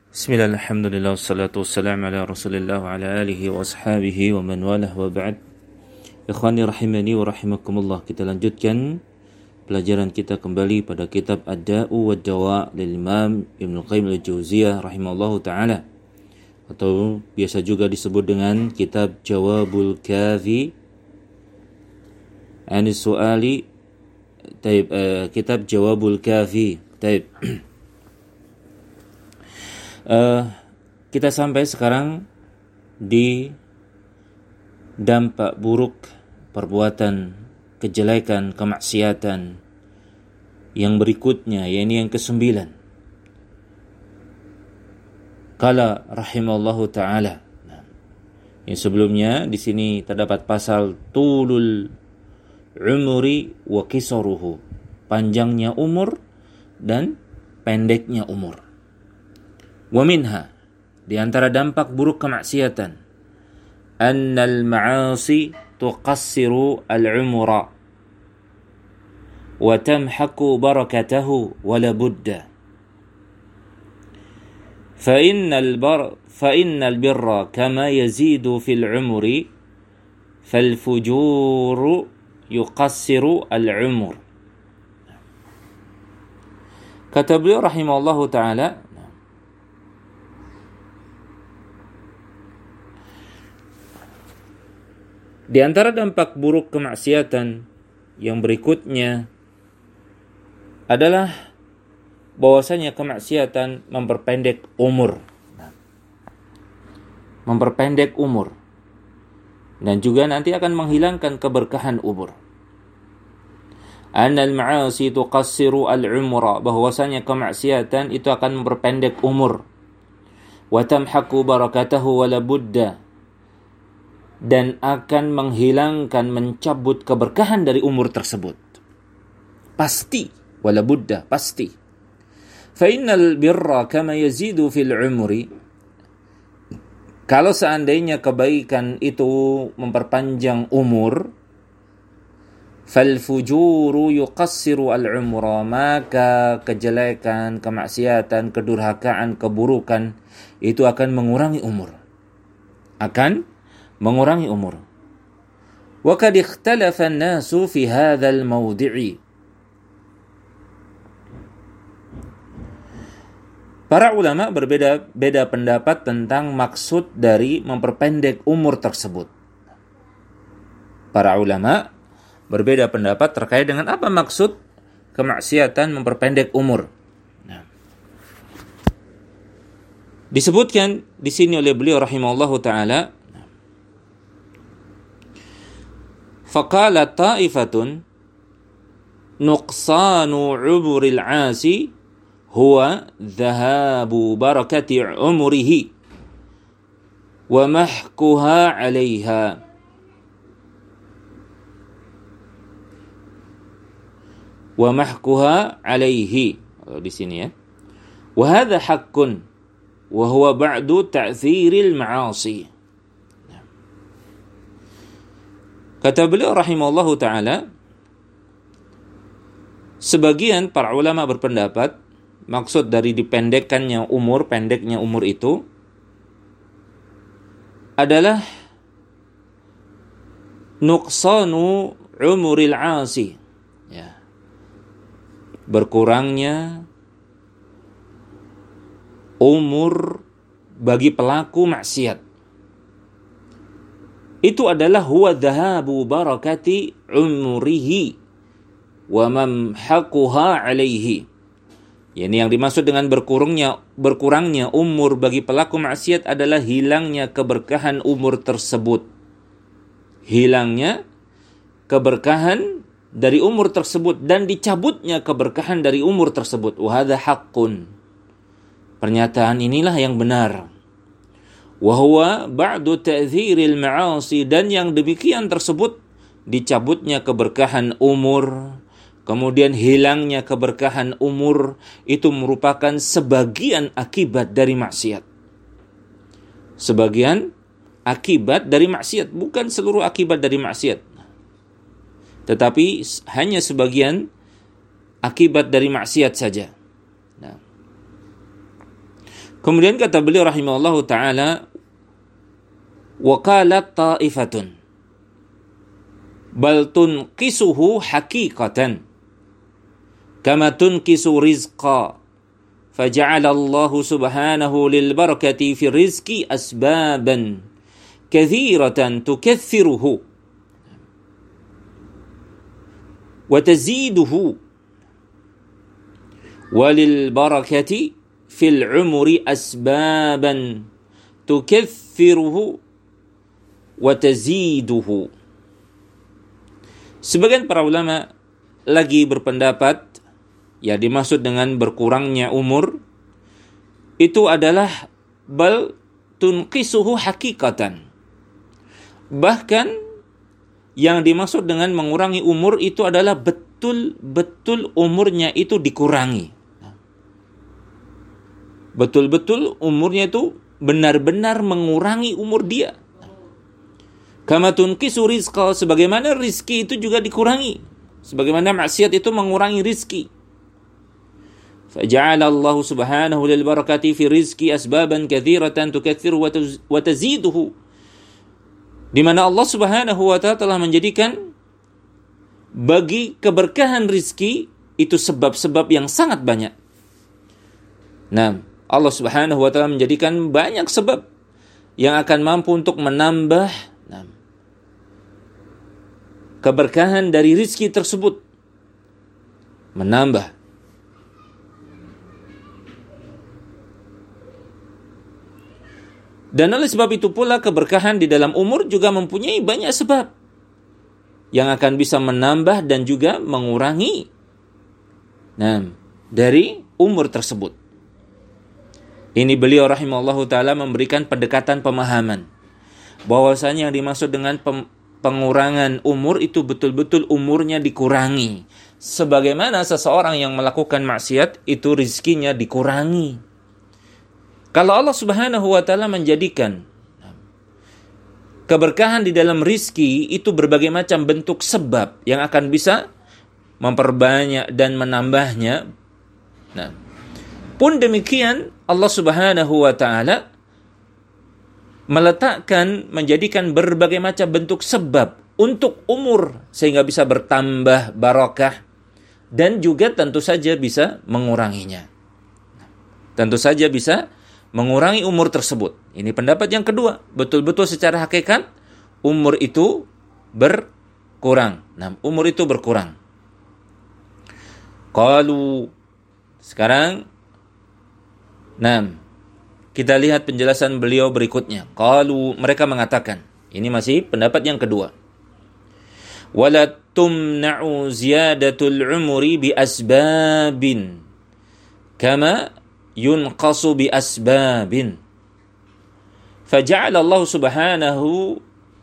Bismillah, alhamdulillah, wassalatu wassalamu ala rasulillah wa ala alihi wa ashabihi wa man walah wa ba'd. Ikhwani rahimani wa rahimakumullah. Kita lanjutkan pelajaran kita kembali pada kitab Ad-Da'u wa Dawa' lil Imam Ibnu Qayyim al-Jauziyah rahimahullahu ta'ala, atau biasa juga disebut dengan kitab Jawabul Kafi Anis Su'ali. Kitab Jawabul Kafi. Kita sampai sekarang di dampak buruk perbuatan kejelekan, kemaksiatan yang berikutnya, yaitu yang ke-9. Qala rahimallahu taala. Yang sebelumnya di sini terdapat pasal tulul umuri wa kisaruhu, panjangnya umur dan pendeknya umur. Wa minha, di antara dampak buruk kemaksiatan, annal ma'asi tuqassiru al-umra wa tamhaku barakatahu wa la budda. Fa innal birra kama yazidu fil umri fal fujuru yuqassiru al-umur. Kata beliau rahimahullahu ta'ala, di antara dampak buruk kemaksiatan yang berikutnya adalah bahwasanya kemaksiatan memperpendek umur. Memperpendek umur. Dan juga nanti akan menghilangkan keberkahan umur. Annal ma'asi tuqassiru al-umra, bahwasanya kemaksiatan itu akan memperpendek umur. Wa tamhaku barakatahu wa la budda, dan akan menghilangkan, mencabut keberkahan dari umur tersebut. Pasti, wala budda, pasti. Fa innal birra kama yazidu fil umri, kalau seandainya kebaikan itu memperpanjang umur, fal fujuru yuqassiru al umra, maka kejelekan, kemaksiatan, kedurhakaan, keburukan itu akan mengurangi umur. Akan mengurangi umur. Wa qad ikhtalafa an-nasu fi hadzal mawdi'i. Para ulama berbeda-beda pendapat tentang maksud dari memperpendek umur tersebut. Para ulama berbeda pendapat terkait dengan apa maksud kemaksiatan memperpendek umur. Disebutkan di sini oleh beliau rahimahullahu taala, faqala ta'ifatun nuqsanu umuril 'asi huwa dhahabu barakati umrihi wa mahkuha 'alayha. Wa mahkuha 'alayhi, di sini ya. Wa hadha haqqun wa huwa ba'du ta'thiril ma'asi. Kata beliau rahimahullahu ta'ala, sebagian para ulama berpendapat maksud dari pendeknya umur itu adalah nuqsanu umuril 'asi, ya, berkurangnya umur bagi pelaku maksiat. Itu adalah huwa dhahabu barakati umrihi wa mamhaquha 'alaihi. Yani yang dimaksud dengan berkurangnya umur bagi pelaku maksiat adalah hilangnya keberkahan umur tersebut. Hilangnya keberkahan dari umur tersebut dan dicabutnya keberkahan dari umur tersebut. Wa hadza haqqun. Pernyataan inilah yang benar. Wahuwa ba'du ta'thiril ma'asi, dan yang demikian tersebut dicabutnya keberkahan umur, kemudian hilangnya keberkahan umur, itu merupakan sebagian akibat dari maksiat. Sebagian akibat dari maksiat, bukan seluruh akibat dari maksiat, tetapi hanya sebagian akibat dari maksiat saja. Kemudian kata beliau rahimahullahu ta'ala, wa qalat ta'ifatun bal tunqisuhu haqiqatan kama tunqisu rizqa faja'ala Allah subhanahu lil barakati fi rizqi asbaban kathiratan tukaththiruhu wa taziduhu walil barakati fil umri asbaban tukaththiruhu wa taziduhu. Sebagian para ulama lagi berpendapat ya dimaksud dengan berkurangnya umur itu adalah bal tunqisuhu haqiqatan. Bahkan yang dimaksud dengan mengurangi umur itu adalah betul-betul umurnya itu dikurangi. Betul-betul umurnya itu benar-benar mengurangi umur dia. Kama tunqisu rizqa, sebagaimana rizki itu juga dikurangi. Sebagaimana maksiat itu mengurangi rizki. Faja'ala Allah subhanahu lil barakati fi rizki asbaban katsiratan tukaththiru wa taziduhu. Di mana Allah subhanahu wa ta'ala telah menjadikan bagi keberkahan rizki itu sebab-sebab yang sangat banyak. Nah, Allah subhanahu wa ta'ala menjadikan banyak sebab yang akan mampu untuk menambah keberkahan dari rizki tersebut. Menambah. Dan oleh sebab itu pula keberkahan di dalam umur juga mempunyai banyak sebab yang akan bisa menambah dan juga mengurangi dari umur tersebut. Ini beliau rahimahullahu ta'ala memberikan pendekatan pemahaman bahwasanya yang dimaksud dengan pengurangan umur itu betul-betul umurnya dikurangi. Sebagaimana seseorang yang melakukan maksiat itu rizkinya dikurangi. Kalau Allah subhanahu wa ta'ala menjadikan keberkahan di dalam rizki itu berbagai macam bentuk sebab yang akan bisa memperbanyak dan menambahnya. Pun demikian Allah subhanahu wa ta'ala meletakkan, menjadikan berbagai macam bentuk sebab untuk umur sehingga bisa bertambah barakah dan juga tentu saja bisa menguranginya. Tentu saja bisa mengurangi umur tersebut. Ini pendapat yang kedua. Betul-betul secara hakikat umur itu berkurang. Umur itu berkurang. Qalu, sekarang kita lihat penjelasan beliau berikutnya. Qalu, mereka mengatakan, ini masih pendapat yang kedua. Wala tumna'u ziyadatul umri bi asbabin kama yunqasu bi asbabin. Faja'ala Allah subhanahu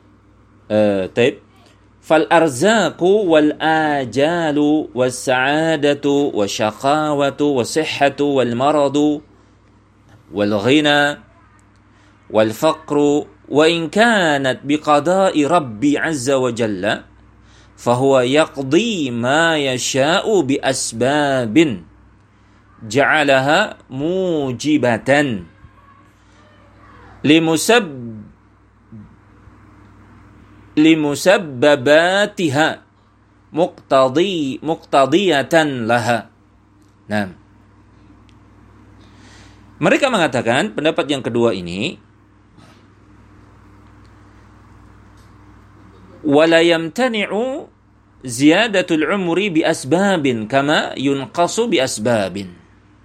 fal arzaqu wal ajalu was sa'adatu wasyaqawatu wasihhatu wal maradu wal ghina wal faqru wa in kanat biqada'i rabbi azza wa jalla fahuwa yaqdi ma yasha'u bi asbabin ja'alaha mujibatan limusabbabatiha muqtadiyatan laha. Mereka mengatakan pendapat yang kedua ini wala yamtani'u ziyadatul umri bi asbabin kama yunqasu bi asbabin.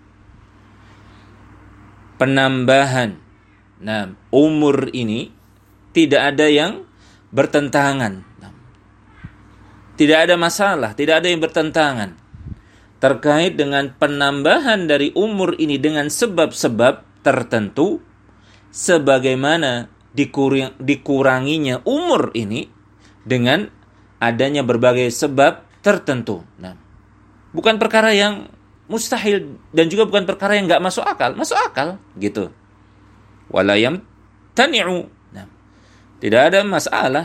Penambahan umur ini tidak ada yang bertentangan. Tidak ada masalah, tidak ada yang bertentangan terkait dengan penambahan dari umur ini dengan sebab-sebab tertentu sebagaimana dikuranginya umur ini dengan adanya berbagai sebab tertentu. Bukan perkara yang mustahil dan juga bukan perkara yang enggak masuk akal gitu. Wala yamtani'u. Tidak ada masalah.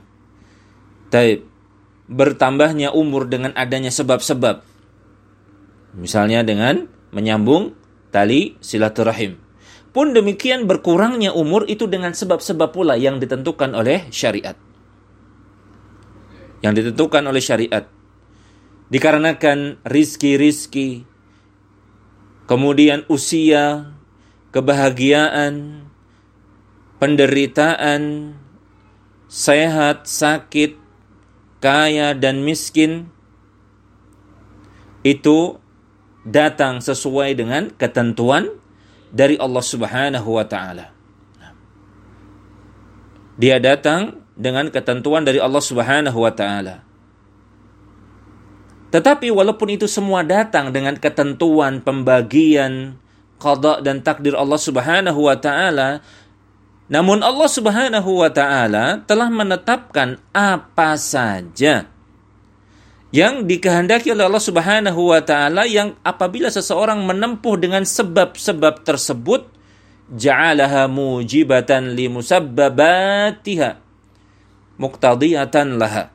Bertambahnya umur dengan adanya sebab-sebab. Misalnya dengan menyambung tali silaturahim. Pun demikian berkurangnya umur itu dengan sebab-sebab pula yang ditentukan oleh syariat. Yang ditentukan oleh syariat. Dikarenakan rizki, kemudian usia, kebahagiaan, penderitaan, sehat, sakit, kaya dan miskin, itu datang sesuai dengan ketentuan dari Allah Subhanahu wa ta'ala. Dia datang dengan ketentuan dari Allah Subhanahu wa ta'ala. Tetapi walaupun itu semua datang dengan ketentuan, pembagian, qada dan takdir Allah Subhanahu wa ta'ala, namun Allah Subhanahu wa ta'ala telah menetapkan apa saja yang dikehendaki oleh Allah Subhanahu wa ta'ala, yang apabila seseorang menempuh dengan sebab-sebab tersebut, ja'alaha mujibatan li musabbabatiha muqtadiyatan laha.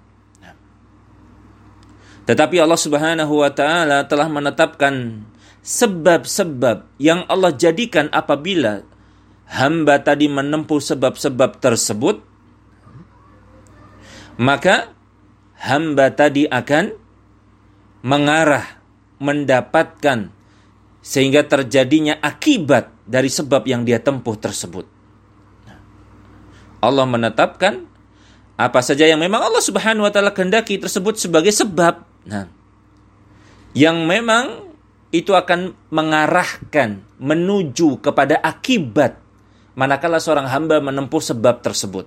Tetapi Allah Subhanahu wa ta'ala telah menetapkan sebab-sebab yang Allah jadikan apabila hamba tadi menempuh sebab-sebab tersebut, maka hamba tadi akan mengarah, mendapatkan, sehingga terjadinya akibat dari sebab yang dia tempuh tersebut. Allah menetapkan apa saja yang memang Allah Subhanahu wa ta'ala kehendaki tersebut sebagai sebab. Yang memang itu akan mengarahkan, menuju kepada akibat manakala seorang hamba menempuh sebab tersebut.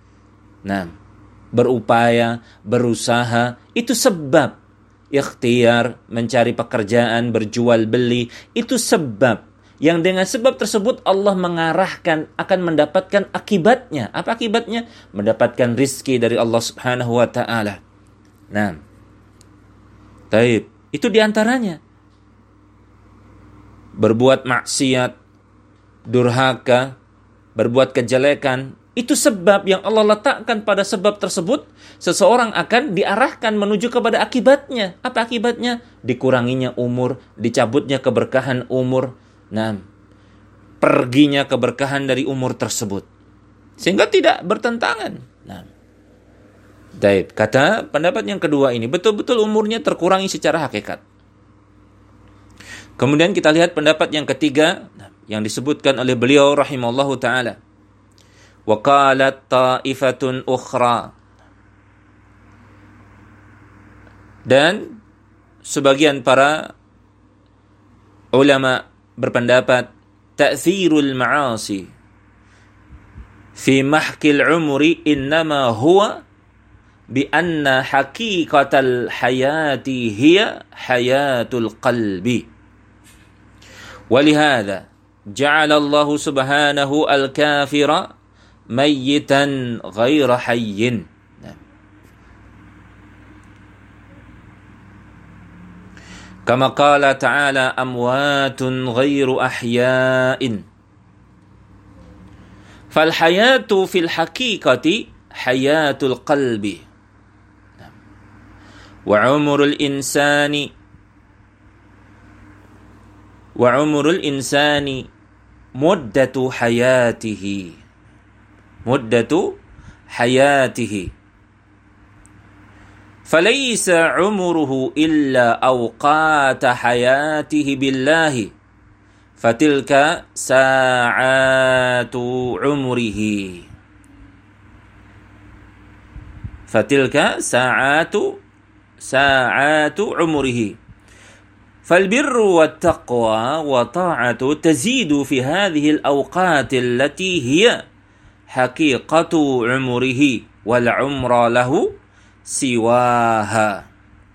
Berupaya, berusaha, itu sebab. Ikhtiar, mencari pekerjaan, berjual beli, itu sebab. Yang dengan sebab tersebut Allah mengarahkan akan mendapatkan akibatnya. Apa akibatnya? Mendapatkan rizki dari Allah Subhanahu wa ta'ala. Taib. Itu diantaranya. Berbuat maksiat, durhaka, berbuat kejelekan, itu sebab yang Allah letakkan pada sebab tersebut, seseorang akan diarahkan menuju kepada akibatnya. Apa akibatnya? Dikuranginya umur, dicabutnya keberkahan umur, perginya keberkahan dari umur tersebut. Sehingga tidak bertentangan. Baik, kata pendapat yang kedua ini, betul-betul umurnya terkurangi secara hakikat. Kemudian kita lihat pendapat yang ketiga, yang disebutkan oleh beliau rahimallahu ta'ala. Wa qalat ta'ifatun ukhra. Dan sebagian para ulama berpendapat ta'thirul ma'asi fi mahkil umri innama huwa bi anna haqiqatal hayati hiya hayatul qalbi. Walihada ja'ala Allah subhanahu al-kafira mayyitan ghaira hayyin. Kama qala ta'ala amwatun ghairu ahya'in. Fal hayatu fil haqiqati hayatul qalbi. Wa umurul insani muddatu hayatihi. فليس عمره إلا أوقات حياته بالله فتلك ساعات عمره فالبر والتقوى وطاعة تزيد في هذه الأوقات التي هي حقيقة عمره والعمر له siwaha.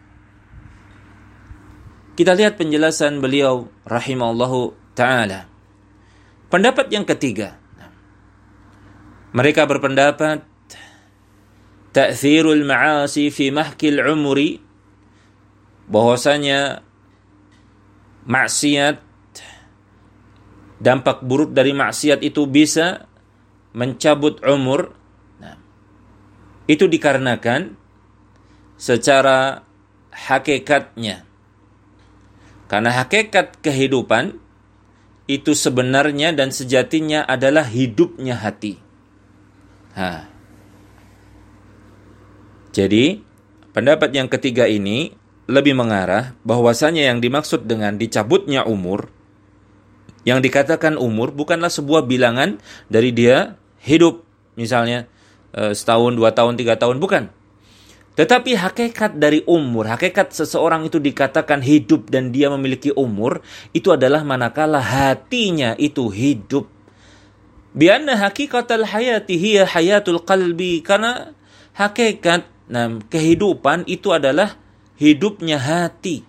Kita lihat penjelasan beliau rahimallahu ta'ala. Pendapat yang ketiga, mereka berpendapat ta'thirul ma'asi fi mahkil umri, bahwasanya maksiat, dampak buruk dari maksiat itu bisa mencabut umur. Itu dikarenakan secara hakikatnya, karena hakikat kehidupan itu sebenarnya dan sejatinya adalah hidupnya hati. Jadi, pendapat yang ketiga ini lebih mengarah bahwasanya yang dimaksud dengan dicabutnya umur, yang dikatakan umur bukanlah sebuah bilangan dari dia hidup, misalnya setahun, 2 tahun, 3 tahun, bukan. Tetapi hakikat dari umur, hakikat seseorang itu dikatakan hidup dan dia memiliki umur, itu adalah manakala hatinya itu hidup. Bianna hakikatul hayati hiya hayatul qalbi, karena hakikat kehidupan itu adalah hidupnya hati.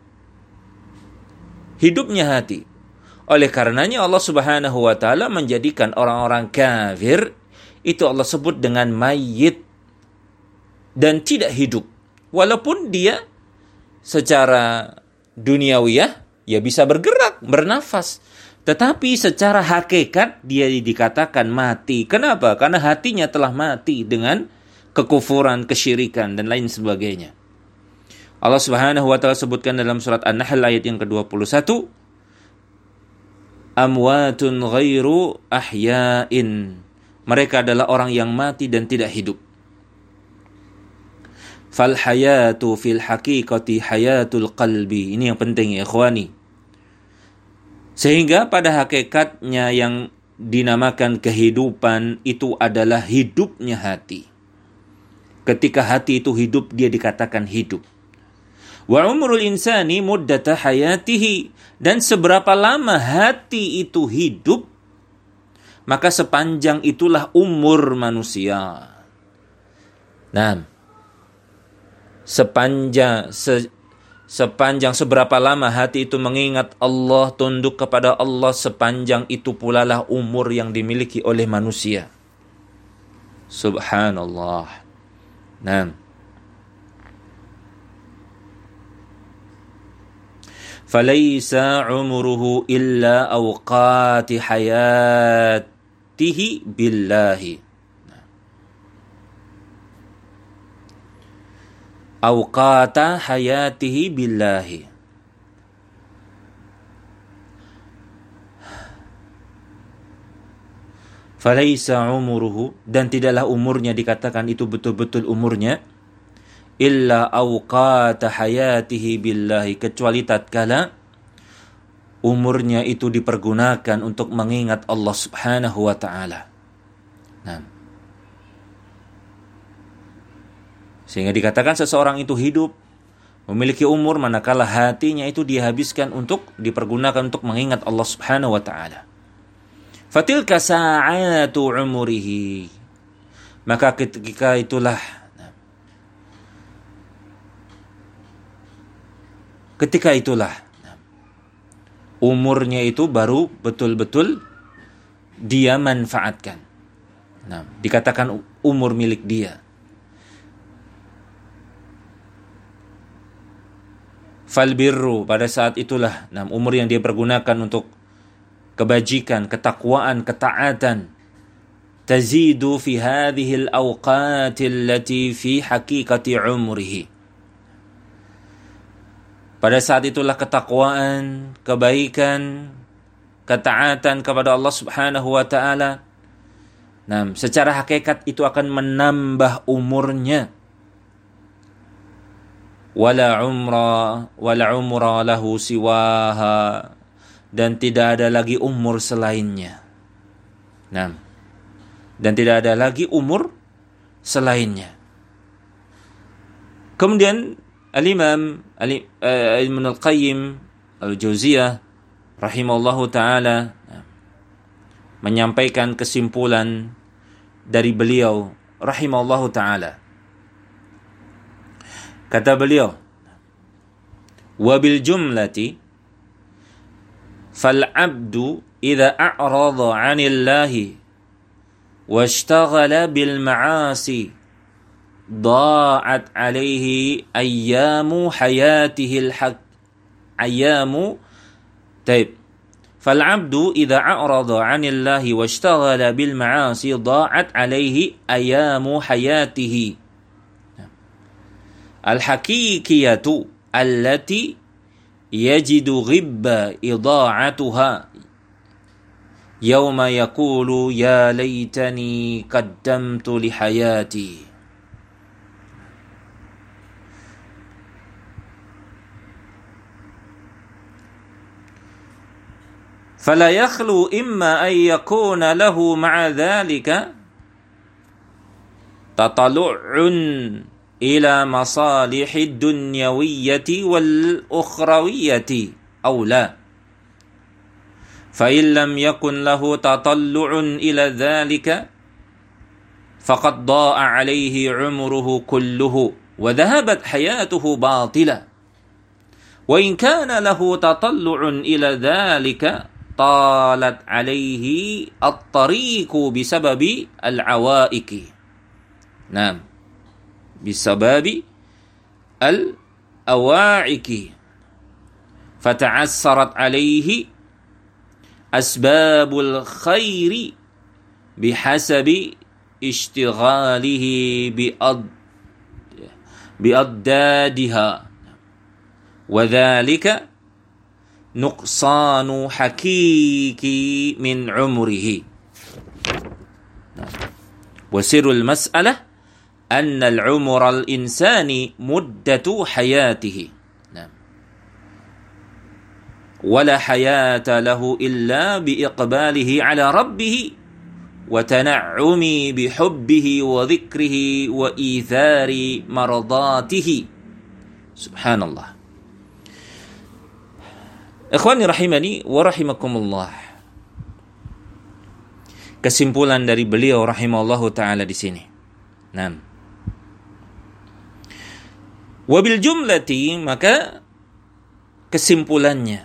Hidupnya hati. Oleh karenanya Allah Subhanahu wa taala menjadikan orang-orang kafir itu Allah sebut dengan mayyit dan tidak hidup. Walaupun dia secara duniawiyah ya bisa bergerak, bernafas, tetapi secara hakikat dia dikatakan mati. Kenapa? Karena hatinya telah mati dengan kekufuran, kesyirikan dan lain sebagainya. Allah Subhanahu wa taala sebutkan dalam surat An-Nahl ayat yang ke-21, amwatun ghairu ahya'in. Mereka adalah orang yang mati dan tidak hidup. Fal hayatu fil haqiqati hayatul qalbi. Ini yang penting ya ikhwani. Sehingga pada hakikatnya yang dinamakan kehidupan itu adalah hidupnya hati. Ketika hati itu hidup, dia dikatakan hidup. Wa umrul insani muddata hayatihi. Dan seberapa lama hati itu hidup, maka sepanjang itulah umur manusia. Nah, sepanjang seberapa lama hati itu mengingat Allah, tunduk kepada Allah, sepanjang itu pula lah umur yang dimiliki oleh manusia. Subhanallah. Nah, falaysa umruhu illa awqati hayatihi billahi. Awqata hayatihi billahi. Falaysa umruhu, dan tidaklah umurnya dikatakan itu betul-betul umurnya, illa awqata hayatihi billahi, kecuali tatkala umurnya itu dipergunakan untuk mengingat Allah Subhanahu wa taala. Nah, sehingga dikatakan seseorang itu hidup, memiliki umur manakala hatinya itu dihabiskan untuk dipergunakan untuk mengingat Allah Subhanahu wa taala. Fatilka sa'atu umurihi. Maka ketika itulah umurnya itu baru betul-betul dia manfaatkan. Nah, dikatakan umur milik dia. Falbirru, pada saat itulah umur yang dia pergunakan untuk kebajikan, ketakwaan, ketaatan. Tazidu fi hadhihi al-awqati allati fi haqiqati umrihi. Pada saat itulah ketakwaan, kebaikan, ketaatan kepada Allah Subhanahu wa taala, secara hakikat itu akan menambah umurnya. Wala umra lahu siwaha, dan tidak ada lagi umur selainnya. Dan tidak ada lagi umur selainnya. Kemudian Al-Imam Ibn Al-Qayyim Al-Jauziyah rahimahullahu ta'ala menyampaikan kesimpulan dari beliau rahimahullahu ta'ala. Kata beliau, wabil jumlati fal'abdu idha a'rada 'anillahi washtaghala bil ma'asi ضاعت عليه أيام حياته فالعبد إذا أعرض عن الله واشتغل بالمعاصي ضاعت عليه أيام حياته الحقيقية التي يجد غب إضاعتها yauma yaqulu ya laitani qaddamtu li hayati. Fala yakhlu imma an yakuna lahu ma'a dhalika tatallu'un ila masalihid dunyawiyyati wal ukhrawiyyati aw la. Fa in lam yakun lahu tatallu'un ila dhalika faqad da'a 'alayhi 'umruhu kulluhu wa dhahabat hayatuhu batila. Wa in kana lahu tatallu'un ila dhalika talat 'alayhi at-tariqu bisababi al-'awaiki. Naam. Bisababi al-awaiki. Fata'assarat 'alayhi asbabul khairi bihasabi ishtighalihi bi'addadiha. Wa dhalika nuqsanu hakiki min umrihi. Wasirul mas'alah anna al-umra al-insani muddatu hayatihi. Wala hayata lahu illa biiqbalihi ala rabbih wa tana'umi bihubbihi wa dhikrihi wa ithari maradatihi. Subhanallah. Ikhwani rahimani wa rahimakumullah. Kesimpulan dari beliau rahimallahu taala di sini. Naam. Wabil jumlati, maka kesimpulannya,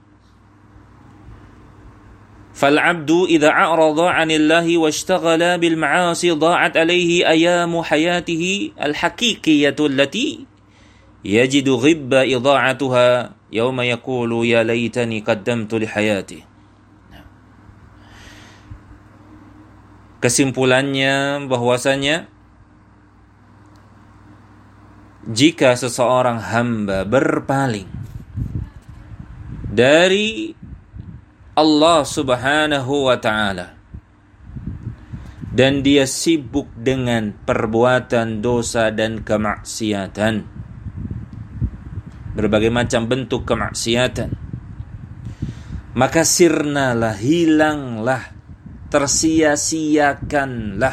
fal 'abdu idza a'rada 'anillahi washtaghala bil ma'asi dha'at 'alayhi ayamu hayatihi al haqiqiyyatu allati yajidu ghibba idha'atuha yauma yaqulu ya laitani qaddamtu li hayati. Kesimpulannya bahwasanya jika seseorang hamba berpaling dari Allah Subhanahu wa ta'ala dan dia sibuk dengan perbuatan dosa dan kemaksiatan, berbagai macam bentuk kemaksiatan, maka sirnalah, hilanglah, tersia-siakanlah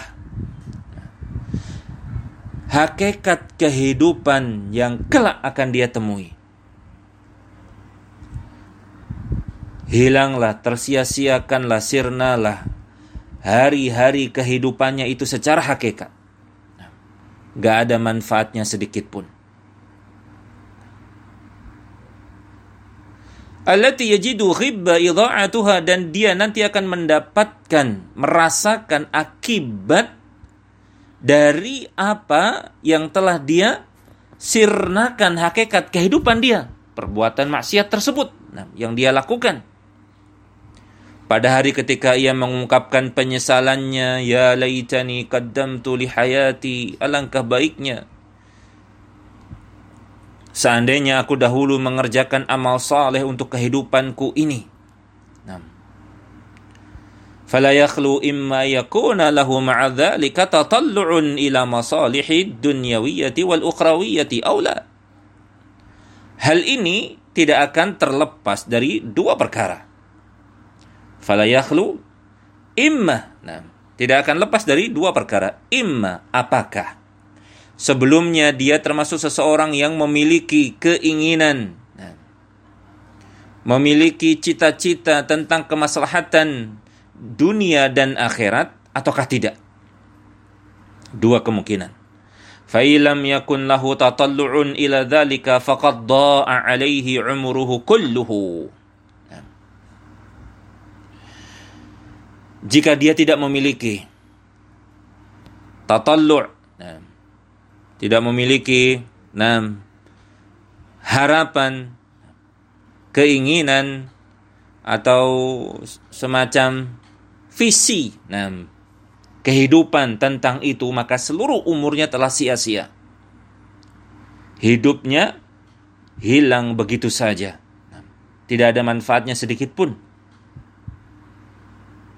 hakikat kehidupan yang kelak akan dia temui. Hilanglah, tersia-siakanlah, sirnalah hari-hari kehidupannya itu secara hakikat. Gak ada manfaatnya sedikit pun. Allati yajidu ghibba idha'atuha, dan dia nanti akan merasakan akibat dari apa yang telah dia sirnakan hakikat kehidupan dia, perbuatan maksiat tersebut yang dia lakukan. Pada hari ketika ia mengungkapkan penyesalannya, ya laitani qaddamtu li hayati, alangkah baiknya seandainya aku dahulu mengerjakan amal saleh untuk kehidupanku ini. Fala yakhlu imma yakuna lahu ma'a dzalika tatallu'un ila masalihid dunyawiyyati wal ukhrawiyyati aw la. Hal ini tidak akan terlepas dari dua perkara. Fala yakhlu imma, tidak akan lepas dari dua perkara. Imma, apakah sebelumnya dia termasuk seseorang yang memiliki keinginan, memiliki cita-cita tentang kemaslahatan dunia dan akhirat, ataukah tidak? Dua kemungkinan. Fa illam yakun lahu tatallu'un ila dzalika faqad dha'a 'alaihi 'umruhu kulluhu. Jika dia tidak memiliki tatallu', tidak memiliki harapan, keinginan, atau semacam visi kehidupan tentang itu, maka seluruh umurnya telah sia-sia. Hidupnya hilang begitu saja. Tidak ada manfaatnya sedikit pun.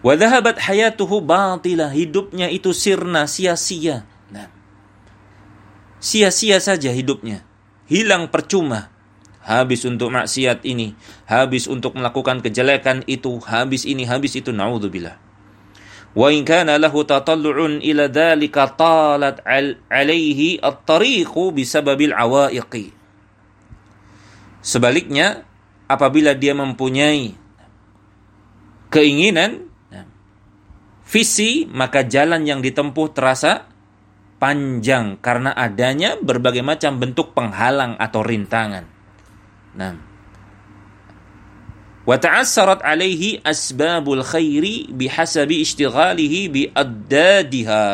Wa dhahabat hayatuhu batilah, hidupnya itu sirna, sia-sia. Nah, sia-sia saja hidupnya, hilang percuma. Habis untuk maksiat ini, habis untuk melakukan kejelekan itu, habis ini, habis itu, naudzubillah. Wa in kana lahu tatallu'un ila dzalika talat alaihi at-tariqu bisababil awaiqi. Sebaliknya, apabila dia mempunyai keinginan, visi, maka jalan yang ditempuh terasa panjang karena adanya berbagai macam bentuk penghalang atau rintangan. Nah, wa ta'assarat alaihi asbabul khairi bihasabi ishtighalihi bi'addadiha.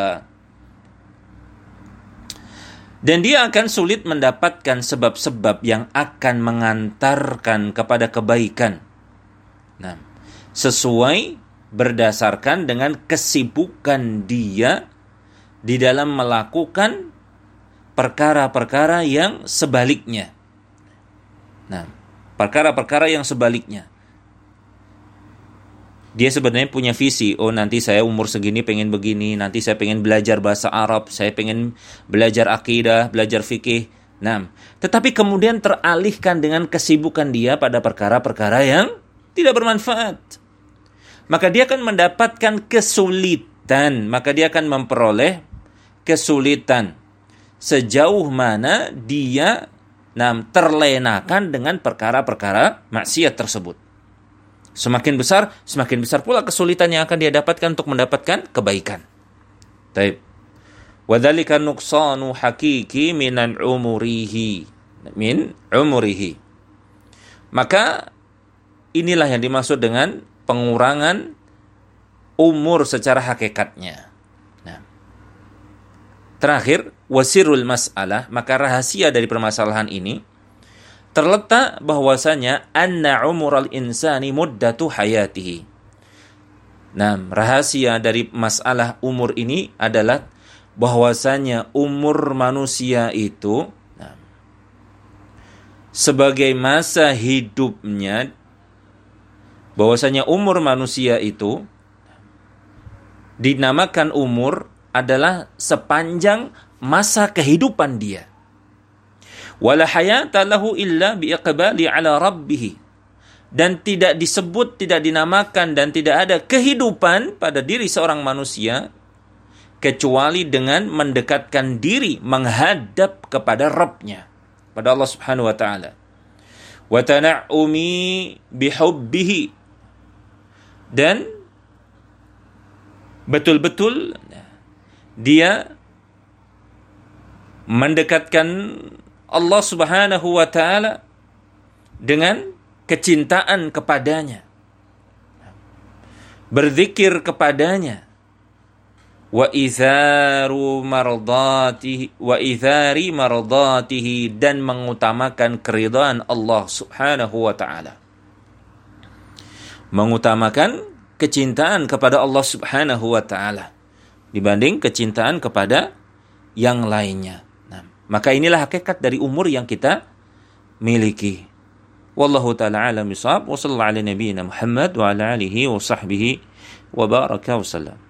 Dan dia akan sulit mendapatkan sebab-sebab yang akan mengantarkan kepada kebaikan. Nah, sesuai berdasarkan dengan kesibukan dia di dalam melakukan perkara-perkara yang sebaliknya. Nah, perkara-perkara yang sebaliknya. Dia sebenarnya punya visi, oh nanti saya umur segini pengen begini, nanti saya pengen belajar bahasa Arab, saya pengen belajar akidah, belajar fikih. Nah, tetapi kemudian teralihkan dengan kesibukan dia pada perkara-perkara yang tidak bermanfaat. Maka dia akan mendapatkan kesulitan, maka dia akan memperoleh kesulitan sejauh mana dia terlenakan dengan perkara-perkara maksiat tersebut. Semakin besar pula kesulitan yang akan dia dapatkan untuk mendapatkan kebaikan. Taib. Wadzalika nuqsanu hakiki min umurihi. Maka inilah yang dimaksud dengan pengurangan umur secara hakikatnya. Nah, terakhir, wasirul mas'alah, maka rahasia dari permasalahan ini terletak bahwasanya anna umural insani muddatu hayatihi. Nah, rahasia dari masalah umur ini adalah bahwasanya umur manusia itu sebagai masa hidupnya, bahwasanya umur manusia itu dinamakan umur adalah sepanjang masa kehidupan dia. Wala hayata lahu illa biiqbali ala rabbih. Dan tidak disebut, tidak dinamakan dan tidak ada kehidupan pada diri seorang manusia kecuali dengan mendekatkan diri menghadap kepada Rabb-nya, pada Allah Subhanahu wa taala. Wa tana'umi bihubbihi, dan betul-betul dia mendekatkan Allah Subhanahu wa taala dengan kecintaan kepadanya, berzikir kepadanya, wa ithari mardatihi, dan mengutamakan keridhaan Allah Subhanahu wa taala. Mengutamakan kecintaan kepada Allah Subhanahu wa taala dibanding kecintaan kepada yang lainnya. Nah, maka inilah hakikat dari umur yang kita miliki. Wallahu ta'ala a'lam bishawab. Wa sallallahu ala nabiyyina Muhammad wa ala alihi wa sahbihi wa baraka wa sallam.